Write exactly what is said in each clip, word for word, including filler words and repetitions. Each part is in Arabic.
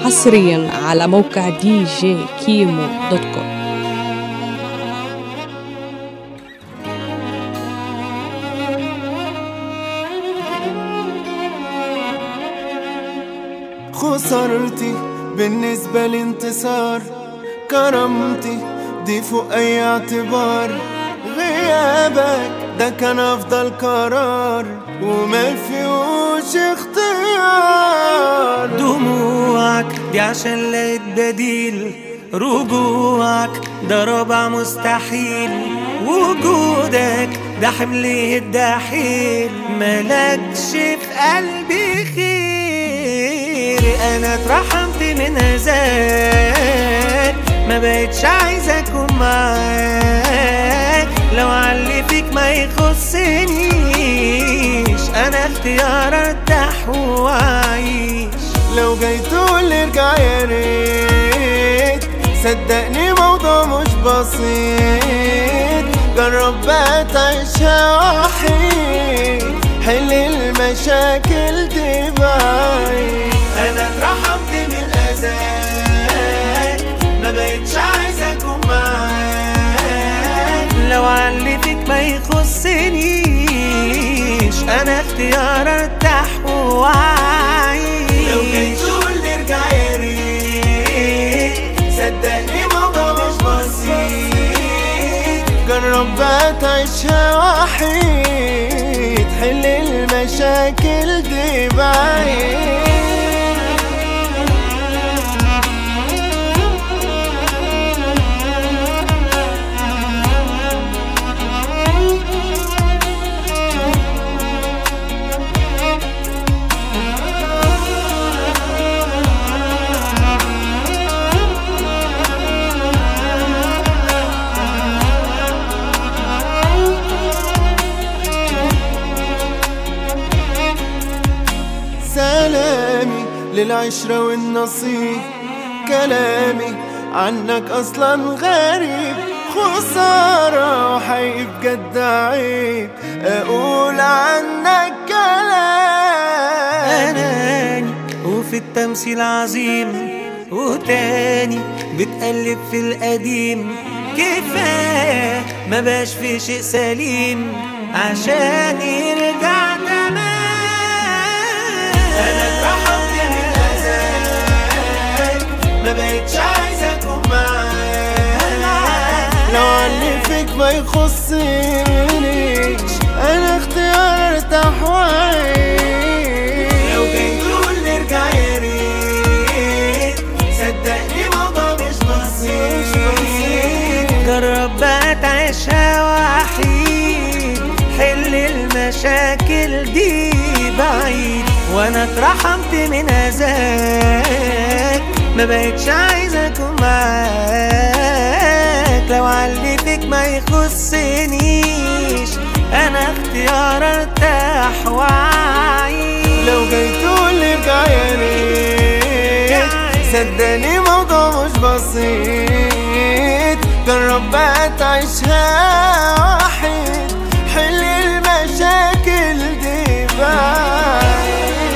حصريا على موقع دي جي كيمو دوت كوم. خسارتي بالنسبة لانتصار، كرامتي دي فوق أي اعتبار. غيابك ده كان أفضل قرار وما فيهوش اختيار. دموعك دي عشان لقيت بديل، رجوعك ده رابع مستحيل. وجودك ده حملي الدحيل، ملكش في قلبي خير. انا اترحمت من هزاك، ما بقتش عايزة اكون معاك. لو علي فيك ما يخصنيش، انا اختيار ارتاح واعيش. لو جاي تقول ارجع يا ريت، صدقني موضوع مش بسيط. جرب بقى تعيشها وحيد، حل المشاكل دي بعيد. انا اترحمت من اذاك، ما بقتش عايزة اكون معاك. لو علي فيك ما يخصنيش، انا اختيار ارتاح واعيش. لو جاي تقول ارجع يا ريت، صدقني موضوع مش بسيط. جرب بقى تعيشها وحيد، حل المشاكل دي بعيد. سلامي للعشرة والنصيب، كلامي عنك أصلا غريب. خسارة وحقيقي بجد عيب أقول عنك كلام. أناني وفي التمثيل عظيم، وتاني بتقلب في القديم. كفاية ما باش في شيء سليم عشان يرجع تمام. أنا اترحمت من أذاك، ما بقتش عايزة أكون معاك. لو علي فيك ما يخصنيش، أنا اختيار ارتاح واعيش. لو جاي تقول نرجع يا ريت، صدقني موضوع مش بسيط. جرب بقى تعيشها وحيد، حل المشاكل دي بعيد. وانا اترحمت من هزاك، ما بقتش عايزة اكون معاك. لو علي فيك ما يخصنيش، انا اختيار ارتاح واعيش. لو جاي تقول ارجع يا ريت، صدقني موضوع مش بسيط. جرب بقى تعيشها وحيد، حل المشاكل دي بعيد.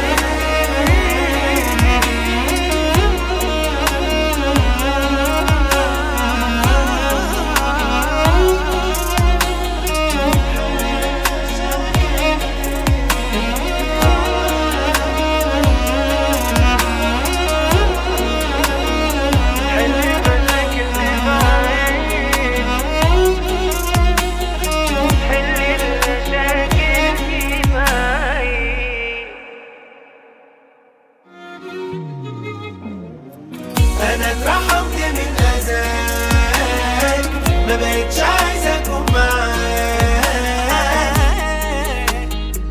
أنا اترحمت من أذاك، ما بقتش عايزة أكون معاك.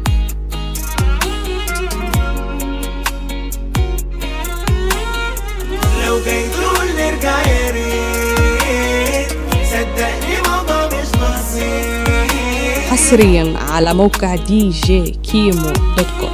لو جاي تقول نرجع يا ريت، صدقني موضوع مش بسيط. حصريا على موقع دي جي كيمو دوت كوم.